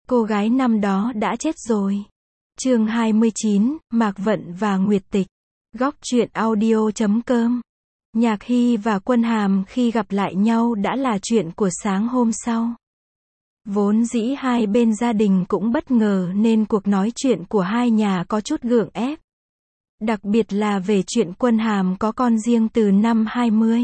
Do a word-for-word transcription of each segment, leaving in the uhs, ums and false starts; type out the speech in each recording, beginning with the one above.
Cô gái năm đó đã chết rồi. Chương hai mươi chín, Mạc Vận và Nguyệt Tịch. Góc truyện audio chấm com. Nhạc Hy và Quân Hàm khi gặp lại nhau đã là chuyện của sáng hôm sau. Vốn dĩ hai bên gia đình cũng bất ngờ nên cuộc nói chuyện của hai nhà có chút gượng ép. Đặc biệt là về chuyện Quân Hàm có con riêng từ năm hai mươi.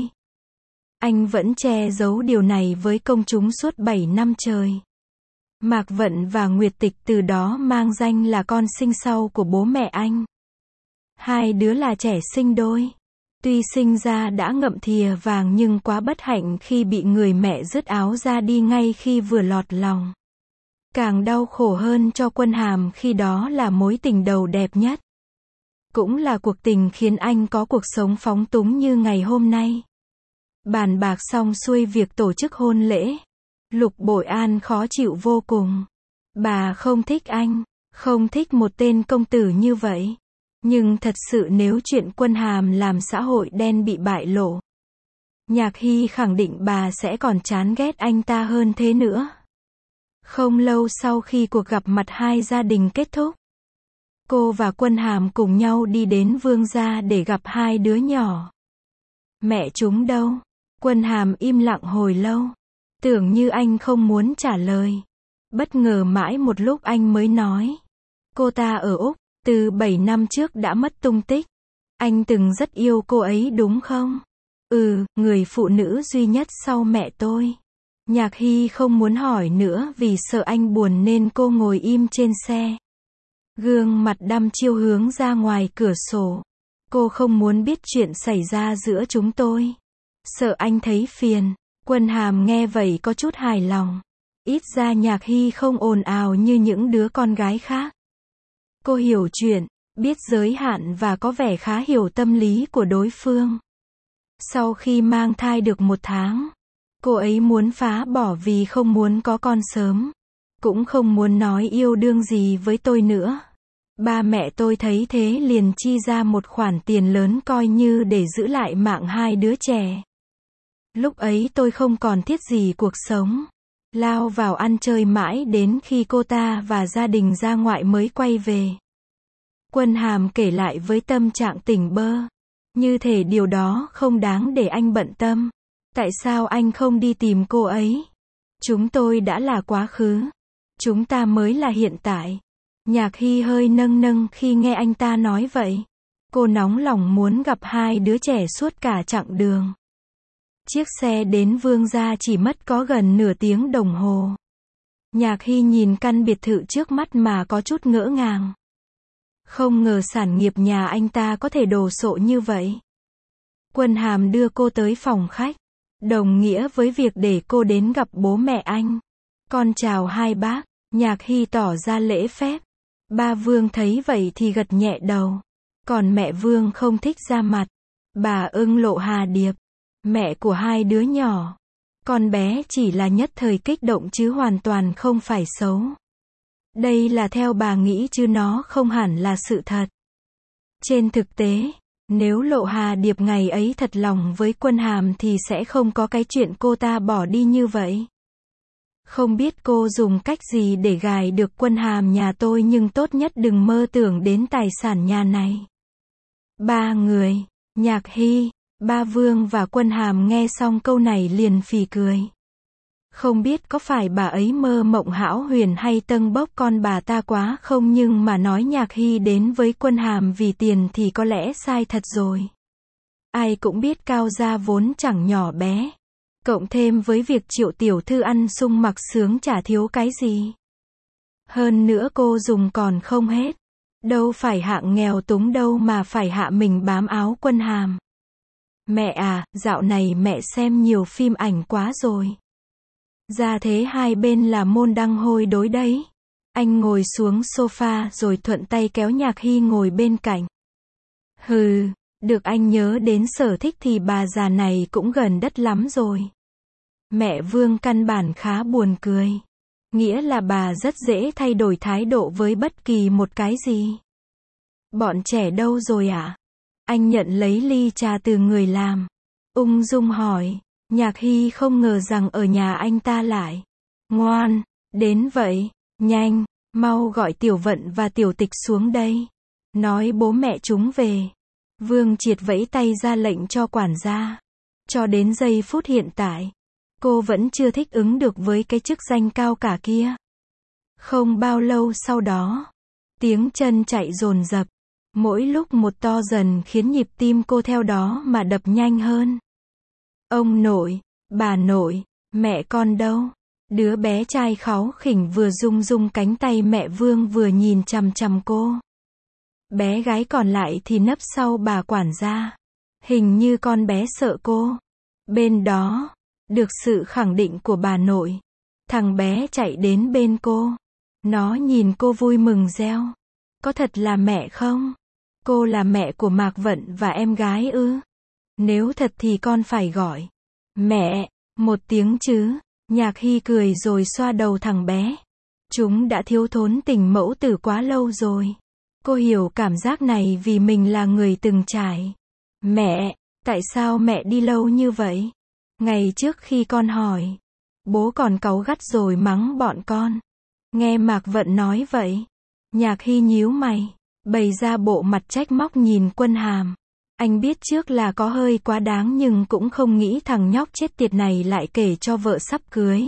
Anh vẫn che giấu điều này với công chúng suốt bảy năm trời. Mạc Vận và Nguyệt Tịch từ đó mang danh là con sinh sau của bố mẹ anh. Hai đứa là trẻ sinh đôi. Tuy sinh ra đã ngậm thìa vàng nhưng quá bất hạnh khi bị người mẹ dứt áo ra đi ngay khi vừa lọt lòng. Càng đau khổ hơn cho Quân Hàm khi đó là mối tình đầu đẹp nhất. Cũng là cuộc tình khiến anh có cuộc sống phóng túng như ngày hôm nay. Bàn bạc xong xuôi việc tổ chức hôn lễ. Lục Bội An khó chịu vô cùng. Bà không thích anh, không thích một tên công tử như vậy. Nhưng thật sự nếu chuyện Quân Hàm làm xã hội đen bị bại lộ, Nhạc Hy khẳng định bà sẽ còn chán ghét anh ta hơn thế nữa. Không lâu sau khi cuộc gặp mặt hai gia đình kết thúc, cô và Quân Hàm cùng nhau đi đến Vương gia để gặp hai đứa nhỏ. Mẹ chúng đâu? Quân Hàm im lặng hồi lâu. Tưởng như anh không muốn trả lời. Bất ngờ mãi một lúc anh mới nói. Cô ta ở Úc, từ bảy năm trước đã mất tung tích. Anh từng rất yêu cô ấy đúng không? Ừ, người phụ nữ duy nhất sau mẹ tôi. Nhạc Hy không muốn hỏi nữa vì sợ anh buồn nên cô ngồi im trên xe. Gương mặt đăm chiêu hướng ra ngoài cửa sổ. Cô không muốn biết chuyện xảy ra giữa chúng tôi. Sợ anh thấy phiền. Quân Hàm nghe vậy có chút hài lòng. Ít ra Nhạc Hy không ồn ào như những đứa con gái khác. Cô hiểu chuyện, biết giới hạn và có vẻ khá hiểu tâm lý của đối phương. Sau khi mang thai được một tháng, cô ấy muốn phá bỏ vì không muốn có con sớm. Cũng không muốn nói yêu đương gì với tôi nữa. Ba mẹ tôi thấy thế liền chi ra một khoản tiền lớn coi như để giữ lại mạng hai đứa trẻ. Lúc ấy tôi không còn thiết gì cuộc sống. Lao vào ăn chơi mãi đến khi cô ta và gia đình ra ngoại mới quay về. Quân Hàm kể lại với tâm trạng tỉnh bơ. Như thể điều đó không đáng để anh bận tâm. Tại sao anh không đi tìm cô ấy? Chúng tôi đã là quá khứ. Chúng ta mới là hiện tại. Nhạc Hy hơi nâng nâng khi nghe anh ta nói vậy. Cô nóng lòng muốn gặp hai đứa trẻ suốt cả chặng đường. Chiếc xe đến Vương gia chỉ mất có gần nửa tiếng đồng hồ. Nhạc Hy nhìn căn biệt thự trước mắt mà có chút ngỡ ngàng. Không ngờ sản nghiệp nhà anh ta có thể đồ sộ như vậy. Quân Hàm đưa cô tới phòng khách. Đồng nghĩa với việc để cô đến gặp bố mẹ anh. Con chào hai bác. Nhạc Hy tỏ ra lễ phép. Ba Vương thấy vậy thì gật nhẹ đầu. Còn mẹ Vương không thích ra mặt. Bà ưng Lộ Hà Điệp, mẹ của hai đứa nhỏ. Con bé chỉ là nhất thời kích động chứ hoàn toàn không phải xấu. Đây là theo bà nghĩ chứ nó không hẳn là sự thật. Trên thực tế, nếu Lộ Hà Điệp ngày ấy thật lòng với Quân Hàm thì sẽ không có cái chuyện cô ta bỏ đi như vậy. Không biết cô dùng cách gì để gài được Quân Hàm nhà tôi nhưng tốt nhất đừng mơ tưởng đến tài sản nhà này. Ba người, Nhạc Hy, Ba Vương và Quân Hàm nghe xong câu này liền phì cười. Không biết có phải bà ấy mơ mộng hão huyền hay tâng bốc con bà ta quá không nhưng mà nói Nhạc Hy đến với Quân Hàm vì tiền thì có lẽ sai thật rồi. Ai cũng biết Cao gia vốn chẳng nhỏ bé. Cộng thêm với việc Triệu tiểu thư ăn sung mặc sướng chả thiếu cái gì. Hơn nữa cô dùng còn không hết. Đâu phải hạng nghèo túng đâu mà phải hạ mình bám áo Quân Hàm. Mẹ à, dạo này mẹ xem nhiều phim ảnh quá rồi. Ra thế hai bên là môn đăng hôi đối đấy. Anh ngồi xuống sofa rồi thuận tay kéo Nhạc Hy ngồi bên cạnh. Hừ, được anh nhớ đến sở thích thì bà già này cũng gần đất lắm rồi. Mẹ Vương căn bản khá buồn cười. Nghĩa là bà rất dễ thay đổi thái độ với bất kỳ một cái gì. Bọn trẻ đâu rồi ạ? À? Anh nhận lấy ly trà từ người làm. Ung dung hỏi. Nhạc Hy không ngờ rằng ở nhà anh ta lại ngoan đến vậy. Nhanh, mau gọi Tiểu Vận và Tiểu Tịch xuống đây. Nói bố mẹ chúng về. Vương Triệt vẫy tay ra lệnh cho quản gia. Cho đến giây phút hiện tại, cô vẫn chưa thích ứng được với cái chức danh cao cả kia. Không bao lâu sau đó, tiếng chân chạy dồn dập, mỗi lúc một to dần khiến nhịp tim cô theo đó mà đập nhanh hơn. Ông nội, bà nội, mẹ con đâu? Đứa bé trai kháu khỉnh vừa rung rung cánh tay mẹ Vương vừa nhìn chằm chằm cô. Bé gái còn lại thì nấp sau bà quản gia. Hình như con bé sợ cô. Bên đó, được sự khẳng định của bà nội, thằng bé chạy đến bên cô. Nó nhìn cô vui mừng reo. Có thật là mẹ không? Cô là mẹ của Mạc Vận và em gái ư? Nếu thật thì con phải gọi mẹ một tiếng chứ. Nhạc Hy cười rồi xoa đầu thằng bé. Chúng đã thiếu thốn tình mẫu tử quá lâu rồi. Cô hiểu cảm giác này vì mình là người từng trải. Mẹ, tại sao mẹ đi lâu như vậy? Ngày trước khi con hỏi, bố còn cáu gắt rồi mắng bọn con. Nghe Mạc Vận nói vậy, Nhạc Hy nhíu mày, bày ra bộ mặt trách móc nhìn Quân Hàm. Anh biết trước là có hơi quá đáng nhưng cũng không nghĩ thằng nhóc chết tiệt này lại kể cho vợ sắp cưới.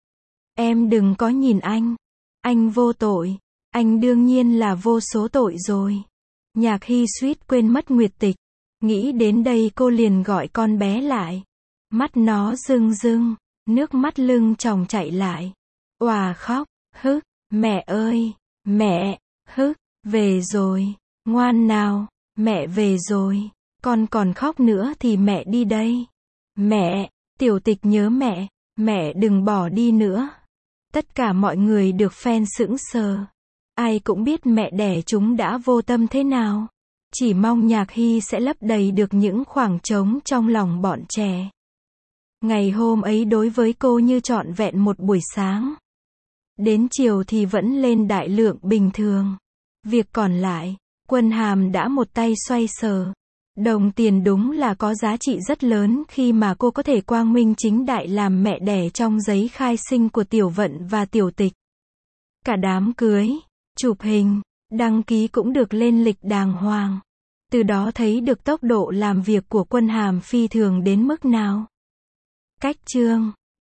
Em đừng có nhìn anh. Anh vô tội. Anh đương nhiên là vô số tội rồi. Nhạc Hy suýt quên mất Nguyệt Tịch. Nghĩ đến đây cô liền gọi con bé lại. Mắt nó rưng rưng, nước mắt lưng tròng chạy lại. Òa khóc, hứ, mẹ ơi, mẹ, hứ, về rồi, ngoan nào, mẹ về rồi, con còn khóc nữa thì mẹ đi đây. Mẹ, Tiểu Tịch nhớ mẹ, mẹ đừng bỏ đi nữa. Tất cả mọi người được phen sững sờ. Ai cũng biết mẹ đẻ chúng đã vô tâm thế nào. Chỉ mong Nhạc Hy sẽ lấp đầy được những khoảng trống trong lòng bọn trẻ. Ngày hôm ấy đối với cô như trọn vẹn một buổi sáng. Đến chiều thì vẫn lên đại lượng bình thường. Việc còn lại, Quân Hàm đã một tay xoay sở. Đồng tiền đúng là có giá trị rất lớn khi mà cô có thể quang minh chính đại làm mẹ đẻ trong giấy khai sinh của Tiểu Vận và Tiểu Tịch. Cả đám cưới, chụp hình, đăng ký cũng được lên lịch đàng hoàng. Từ đó thấy được tốc độ làm việc của Quân Hàm phi thường đến mức nào. Cách chương